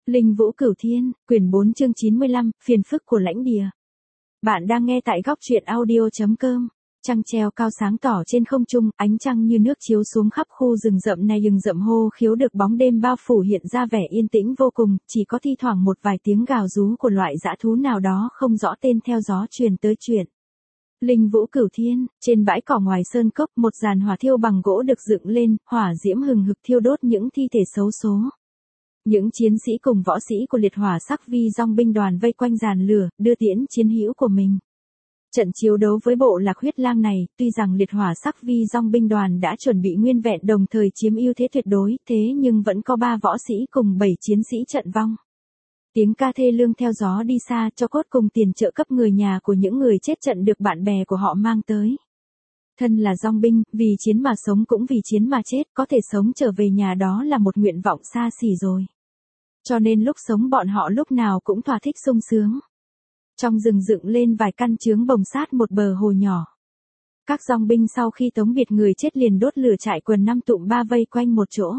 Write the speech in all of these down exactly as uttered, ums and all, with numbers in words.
Linh Vũ Cửu Thiên, quyển bốn chương chín mươi lăm, phiền phức của lãnh địa. Bạn đang nghe tại góc truyện audio chấm com. Trăng treo cao sáng tỏ trên không trung, ánh trăng như nước chiếu xuống khắp khu rừng rậm này, rừng rậm hô khiếu được bóng đêm bao phủ hiện ra vẻ yên tĩnh vô cùng, chỉ có thi thoảng một vài tiếng gào rú của loại dã thú nào đó không rõ tên theo gió truyền tới truyền. Linh Vũ Cửu Thiên, trên bãi cỏ ngoài sơn cốc, một giàn hỏa thiêu bằng gỗ được dựng lên, hỏa diễm hừng hực thiêu đốt những thi thể xấu số. Những chiến sĩ cùng võ sĩ của liệt hỏa sắc vi dòng binh đoàn vây quanh giàn lửa, đưa tiễn chiến hữu của mình. Trận chiến đấu với bộ lạc huyết lang này, tuy rằng liệt hỏa sắc vi dòng binh đoàn đã chuẩn bị nguyên vẹn đồng thời chiếm ưu thế tuyệt đối, thế nhưng vẫn có ba võ sĩ cùng bảy chiến sĩ trận vong. Tiếng ca thê lương theo gió đi xa, cho cốt cùng tiền trợ cấp người nhà của những người chết trận được bạn bè của họ mang tới. Thân là dòng binh, vì chiến mà sống cũng vì chiến mà chết, có thể sống trở về nhà đó là một nguyện vọng xa xỉ rồi. Cho nên lúc sống bọn họ lúc nào cũng thỏa thích sung sướng. Trong rừng dựng lên vài căn chướng bồng sát một bờ hồ nhỏ. Các dòng binh sau khi tống biệt người chết liền đốt lửa trại quần năm tụm ba vây quanh một chỗ.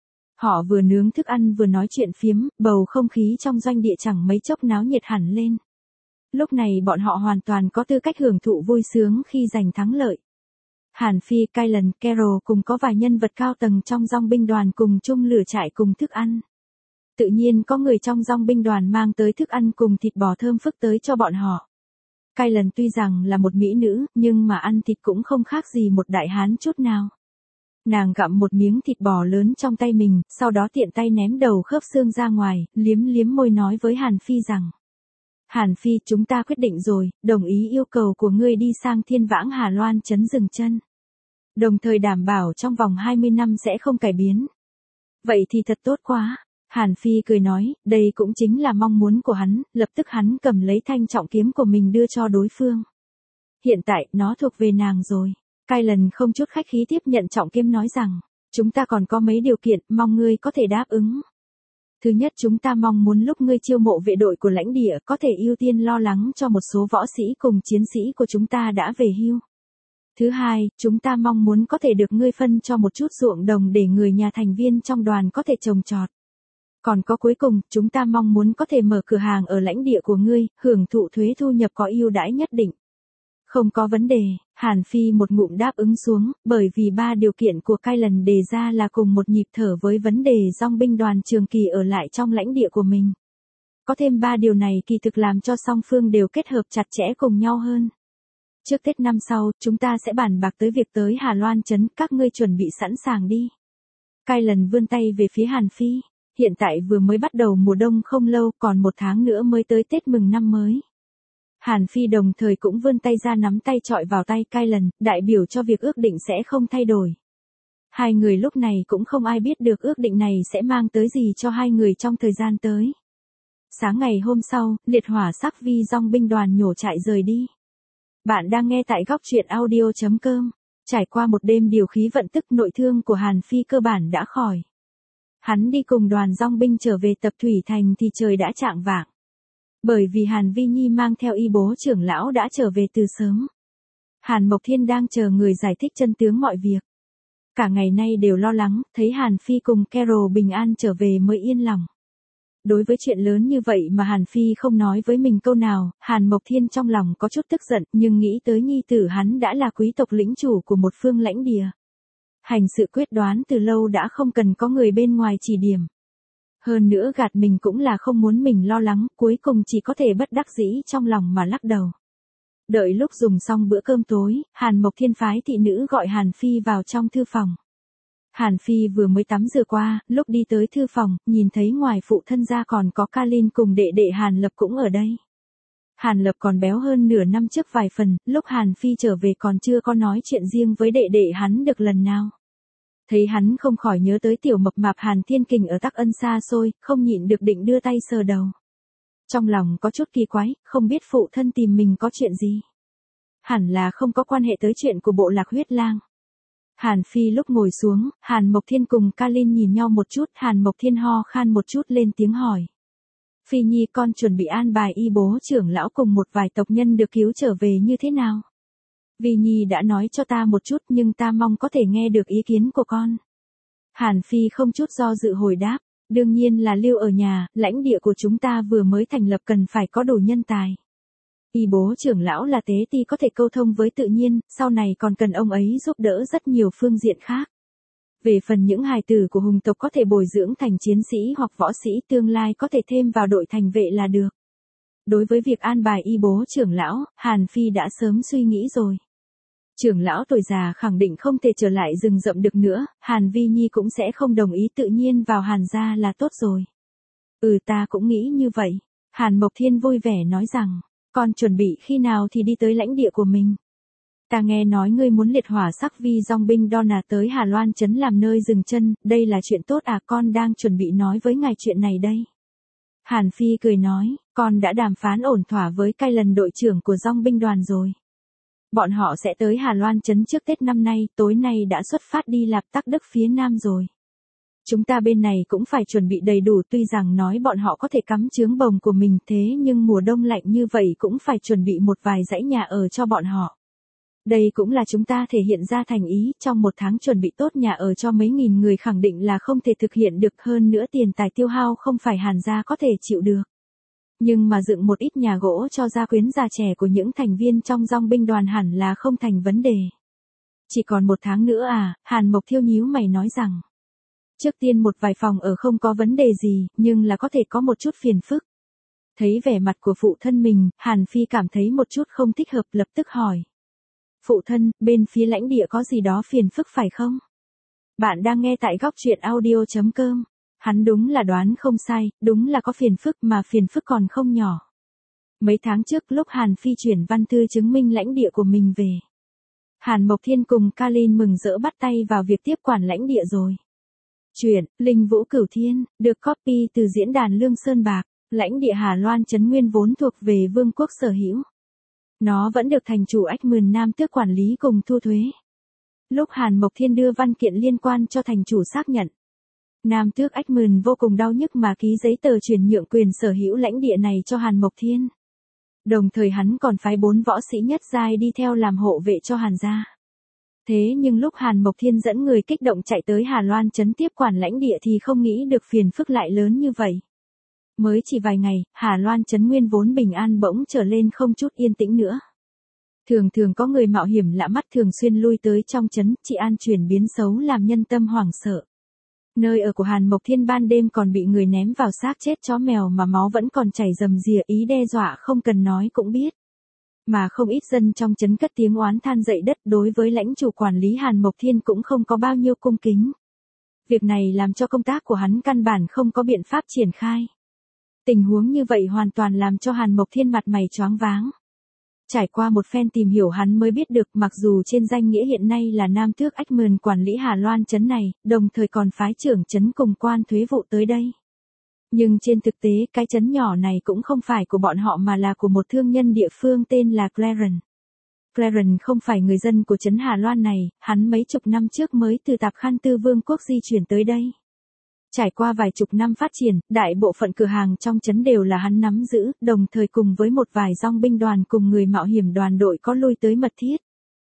Họ vừa nướng thức ăn vừa nói chuyện phiếm, bầu không khí trong doanh địa chẳng mấy chốc náo nhiệt hẳn lên. Lúc này bọn họ hoàn toàn có tư cách hưởng thụ vui sướng khi giành thắng lợi. Hàn Phi, Kylan, Carol cùng có vài nhân vật cao tầng trong dòng binh đoàn cùng chung lửa trại cùng thức ăn. Tự nhiên có người trong dòng binh đoàn mang tới thức ăn cùng thịt bò thơm phức tới cho bọn họ. Kylan tuy rằng là một mỹ nữ, nhưng mà ăn thịt cũng không khác gì một đại hán chút nào. Nàng gặm một miếng thịt bò lớn trong tay mình, sau đó tiện tay ném đầu khớp xương ra ngoài, liếm liếm môi nói với Hàn Phi rằng: Hàn Phi, chúng ta quyết định rồi, đồng ý yêu cầu của ngươi đi sang Thiên Vãng Hà Loan trấn dừng chân. Đồng thời đảm bảo trong vòng hai mươi năm sẽ không cải biến. Vậy thì thật tốt quá. Hàn Phi cười nói, đây cũng chính là mong muốn của hắn, lập tức hắn cầm lấy thanh trọng kiếm của mình đưa cho đối phương. Hiện tại, nó thuộc về nàng rồi. Kylan không chút khách khí tiếp nhận trọng kiếm nói rằng, chúng ta còn có mấy điều kiện, mong ngươi có thể đáp ứng. Thứ nhất, chúng ta mong muốn lúc ngươi chiêu mộ vệ đội của lãnh địa có thể ưu tiên lo lắng cho một số võ sĩ cùng chiến sĩ của chúng ta đã về hưu. Thứ hai, chúng ta mong muốn có thể được ngươi phân cho một chút ruộng đồng để người nhà thành viên trong đoàn có thể trồng trọt. Còn có cuối cùng, chúng ta mong muốn có thể mở cửa hàng ở lãnh địa của ngươi, hưởng thụ thuế thu nhập có ưu đãi nhất định. Không có vấn đề, Hàn Phi một ngụm đáp ứng xuống, bởi vì ba điều kiện của Kylan đề ra là cùng một nhịp thở với vấn đề dòng binh đoàn trường kỳ ở lại trong lãnh địa của mình. Có thêm ba điều này kỳ thực làm cho song phương đều kết hợp chặt chẽ cùng nhau hơn. Trước Tết năm sau, chúng ta sẽ bàn bạc tới việc tới Hà Loan trấn, các ngươi chuẩn bị sẵn sàng đi. Kylan vươn tay về phía Hàn Phi, hiện tại vừa mới bắt đầu mùa đông không lâu, còn một tháng nữa mới tới Tết mừng năm mới. Hàn Phi đồng thời cũng vươn tay ra nắm tay chọi vào tay Kylan, đại biểu cho việc ước định sẽ không thay đổi. Hai người lúc này cũng không ai biết được ước định này sẽ mang tới gì cho hai người trong thời gian tới. Sáng ngày hôm sau, liệt hỏa sắc vi dòng binh đoàn nhổ trại rời đi. Bạn đang nghe tại góc truyện audio chấm com. Trải qua một đêm điều khí vận tức, nội thương của Hàn Phi cơ bản đã khỏi. Hắn đi cùng đoàn dòng binh trở về tập Thủy Thành thì trời đã chạng vạng. Bởi vì Hàn Vi Nhi mang theo y bố trưởng lão đã trở về từ sớm. Hàn Mộc Thiên đang chờ người giải thích chân tướng mọi việc. Cả ngày nay đều lo lắng, thấy Hàn Phi cùng Carol bình an trở về mới yên lòng. Đối với chuyện lớn như vậy mà Hàn Phi không nói với mình câu nào, Hàn Mộc Thiên trong lòng có chút tức giận, nhưng nghĩ tới nhi tử hắn đã là quý tộc lĩnh chủ của một phương lãnh địa. Hành sự quyết đoán từ lâu đã không cần có người bên ngoài chỉ điểm. Hơn nữa gạt mình cũng là không muốn mình lo lắng, cuối cùng chỉ có thể bất đắc dĩ trong lòng mà lắc đầu. Đợi lúc dùng xong bữa cơm tối, Hàn Mộc Thiên phái thị nữ gọi Hàn Phi vào trong thư phòng. Hàn Phi vừa mới tắm rửa qua, lúc đi tới thư phòng, nhìn thấy ngoài phụ thân ra còn có Kalin cùng đệ đệ Hàn Lập cũng ở đây. Hàn Lập còn béo hơn nửa năm trước vài phần, lúc Hàn Phi trở về còn chưa có nói chuyện riêng với đệ đệ hắn được lần nào. Thấy hắn không khỏi nhớ tới tiểu mập mạp Hàn Thiên Kình ở Tắc Ân xa xôi, không nhịn được định đưa tay sờ đầu. Trong lòng có chút kỳ quái, không biết phụ thân tìm mình có chuyện gì. Hẳn là không có quan hệ tới chuyện của bộ lạc huyết lang. Hàn Phi lúc ngồi xuống, Hàn Mộc Thiên cùng Kalin nhìn nhau một chút, Hàn Mộc Thiên ho khan một chút lên tiếng hỏi. Phi Nhi, con chuẩn bị an bài y bố trưởng lão cùng một vài tộc nhân được cứu trở về như thế nào? Vi Nhi đã nói cho ta một chút nhưng ta mong có thể nghe được ý kiến của con. Hàn Phi không chút do dự hồi đáp, Đương nhiên là lưu ở nhà, lãnh địa của chúng ta vừa mới thành lập cần phải có đủ nhân tài. Y bố trưởng lão là tế ti có thể câu thông với tự nhiên, sau này còn cần ông ấy giúp đỡ rất nhiều phương diện khác. Về phần những hài tử của hùng tộc có thể bồi dưỡng thành chiến sĩ hoặc võ sĩ tương lai có thể thêm vào đội thành vệ là được. Đối với việc an bài y bố trưởng lão, Hàn Phi đã sớm suy nghĩ rồi. Trưởng lão tuổi già khẳng định không thể trở lại rừng rậm được nữa, Hàn Vi Nhi cũng sẽ không đồng ý tự nhiên vào Hàn gia là tốt rồi. Ừ ta cũng nghĩ như vậy. Hàn Mộc Thiên vui vẻ nói rằng, con chuẩn bị khi nào thì đi tới lãnh địa của mình. Ta nghe nói ngươi muốn liệt hỏa sắc vi dòng binh Donna tới Hà Loan trấn làm nơi dừng chân, đây là chuyện tốt à, con đang chuẩn bị nói với ngài chuyện này đây. Hàn Phi cười nói, con đã đàm phán ổn thỏa với cai lần đội trưởng của dòng binh đoàn rồi. Bọn họ sẽ tới Hà Loan trấn trước Tết năm nay, tối nay đã xuất phát đi Lạp Tắc Đức phía Nam rồi. Chúng ta bên này cũng phải chuẩn bị đầy đủ, tuy rằng nói bọn họ có thể cắm trướng bồng của mình thế nhưng mùa đông lạnh như vậy cũng phải chuẩn bị một vài dãy nhà ở cho bọn họ. Đây cũng là chúng ta thể hiện ra thành ý, trong một tháng chuẩn bị tốt nhà ở cho mấy nghìn người khẳng định là không thể thực hiện được, hơn nữa tiền tài tiêu hao không phải Hàn gia có thể chịu được. Nhưng mà dựng một ít nhà gỗ cho gia quyến già trẻ của những thành viên trong dòng binh đoàn hẳn là không thành vấn đề. Chỉ còn một tháng nữa à, Hàn Mộc Thiêu nhíu mày nói rằng. Trước tiên một vài phòng ở không có vấn đề gì, nhưng là có thể có một chút phiền phức. Thấy vẻ mặt của phụ thân mình, Hàn Phi cảm thấy một chút không thích hợp, lập tức hỏi. Phụ thân, bên phía lãnh địa có gì đó phiền phức phải không? Bạn đang nghe tại góc truyện audio chấm com. Hắn đúng là đoán không sai, đúng là có phiền phức mà phiền phức còn không nhỏ. Mấy tháng trước lúc Hàn Phi chuyển văn thư chứng minh lãnh địa của mình về. Hàn Mộc Thiên cùng Kalin mừng rỡ bắt tay vào việc tiếp quản lãnh địa rồi. Chuyện, Linh Vũ Cửu Thiên, được copy từ diễn đàn Lương Sơn Bạc, lãnh địa Hà Loan trấn nguyên vốn thuộc về vương quốc sở hữu. Nó vẫn được thành chủ Ách Mườn Nam Tước quản lý cùng thu thuế. Lúc Hàn Mộc Thiên đưa văn kiện liên quan cho thành chủ xác nhận. Nam Tước Ách Mườn vô cùng đau nhức mà ký giấy tờ chuyển nhượng quyền sở hữu lãnh địa này cho Hàn Mộc Thiên. Đồng thời hắn còn phái bốn võ sĩ nhất giai đi theo làm hộ vệ cho Hàn gia. Thế nhưng lúc Hàn Mộc Thiên dẫn người kích động chạy tới Hà Loan trấn tiếp quản lãnh địa thì không nghĩ được phiền phức lại lớn như vậy. Mới chỉ vài ngày, Hà Loan trấn nguyên vốn bình an bỗng trở lên không chút yên tĩnh nữa. Thường thường có người mạo hiểm lạ mắt thường xuyên lui tới trong trấn, trị an chuyển biến xấu làm nhân tâm hoảng sợ. Nơi ở của Hàn Mộc Thiên ban đêm còn bị người ném vào xác chết chó mèo mà máu vẫn còn chảy rầm rìa, ý đe dọa không cần nói cũng biết. Mà không ít dân trong trấn cất tiếng oán than dậy đất, đối với lãnh chủ quản lý Hàn Mộc Thiên cũng không có bao nhiêu cung kính. Việc này làm cho công tác của hắn căn bản không có biện pháp triển khai. Tình huống như vậy hoàn toàn làm cho Hàn Mộc Thiên mặt mày choáng váng. Trải qua một phen tìm hiểu hắn mới biết được mặc dù trên danh nghĩa hiện nay là Nam Tước Ách Mườn quản lý Hà Loan trấn này, đồng thời còn phái trưởng trấn cùng quan thuế vụ tới đây. Nhưng trên thực tế cái trấn nhỏ này cũng không phải của bọn họ mà là của một thương nhân địa phương tên là Clarence. Clarence không phải người dân của trấn Hà Loan này, hắn mấy chục năm trước mới từ Tạp Khăn Tư Vương quốc di chuyển tới đây. Trải qua vài chục năm phát triển, đại bộ phận cửa hàng trong trấn đều là hắn nắm giữ, đồng thời cùng với một vài dòng binh đoàn cùng người mạo hiểm đoàn đội có lui tới mật thiết.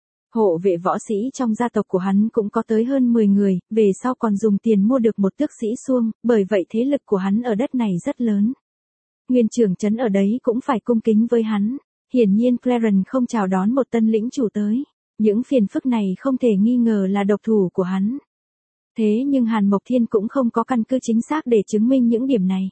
Hộ vệ võ sĩ trong gia tộc của hắn cũng có tới hơn mười người, về sau còn dùng tiền mua được một tước sĩ xuông, bởi vậy thế lực của hắn ở đất này rất lớn. Nguyên trưởng trấn ở đấy cũng phải cung kính với hắn. Hiển nhiên Clarence không chào đón một tân lĩnh chủ tới. Những phiền phức này không thể nghi ngờ là độc thủ của hắn. Thế nhưng Hàn Mộc Thiên cũng không có căn cứ chính xác để chứng minh những điểm này.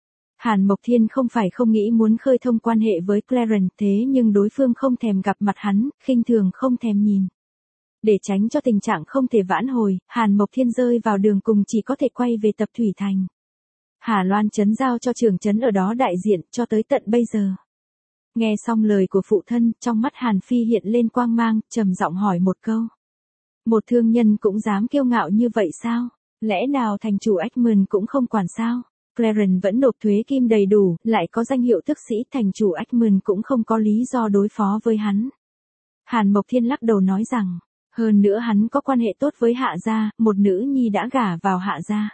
Hàn Mộc Thiên không phải không nghĩ muốn khơi thông quan hệ với Clarence, thế nhưng đối phương không thèm gặp mặt hắn, khinh thường không thèm nhìn. Để tránh cho tình trạng không thể vãn hồi, Hàn Mộc Thiên rơi vào đường cùng chỉ có thể quay về Tập Thủy Thành. Hà Loan trấn giao cho trưởng trấn ở đó đại diện cho tới tận bây giờ. Nghe xong lời của phụ thân, trong mắt Hàn Phi hiện lên quang mang, trầm giọng hỏi một câu. Một thương nhân cũng dám kiêu ngạo như vậy sao? Lẽ nào thành chủ Ách Mườn cũng không quản sao? Clarence vẫn nộp thuế kim đầy đủ, lại có danh hiệu tước sĩ, thành chủ Ách Mườn cũng không có lý do đối phó với hắn. Hàn Mộc Thiên lắc đầu nói rằng, hơn nữa hắn có quan hệ tốt với Hạ gia, một nữ nhi đã gả vào Hạ gia.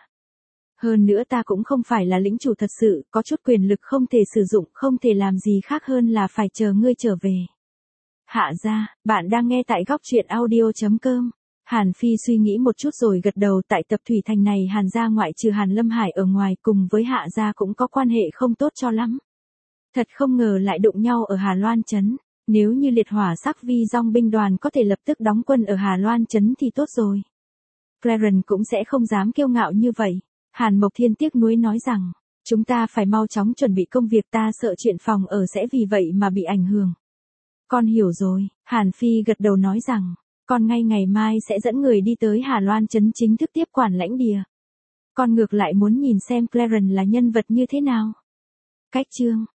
Hơn nữa ta cũng không phải là lĩnh chủ thật sự, có chút quyền lực không thể sử dụng, không thể làm gì khác hơn là phải chờ ngươi trở về. Hạ gia, bạn đang nghe tại góc truyện audio chấm com. Hàn Phi suy nghĩ một chút rồi gật đầu, tại Tập Thủy Thành này Hàn gia ngoại trừ Hàn Lâm Hải ở ngoài cùng với Hạ gia cũng có quan hệ không tốt cho lắm. Thật không ngờ lại đụng nhau ở Hà Loan Trấn, nếu như liệt hỏa sắc vi dòng binh đoàn có thể lập tức đóng quân ở Hà Loan Trấn thì tốt rồi. Clarence cũng sẽ không dám kiêu ngạo như vậy. Hàn Mộc Thiên tiếc nuối nói rằng, chúng ta phải mau chóng chuẩn bị công việc, ta sợ chuyện phòng ở sẽ vì vậy mà bị ảnh hưởng. Con hiểu rồi, Hàn Phi gật đầu nói rằng, con ngay ngày mai sẽ dẫn người đi tới Hà Loan Trấn chính thức tiếp quản lãnh địa. Con ngược lại muốn nhìn xem Clarence là nhân vật như thế nào. Cách chương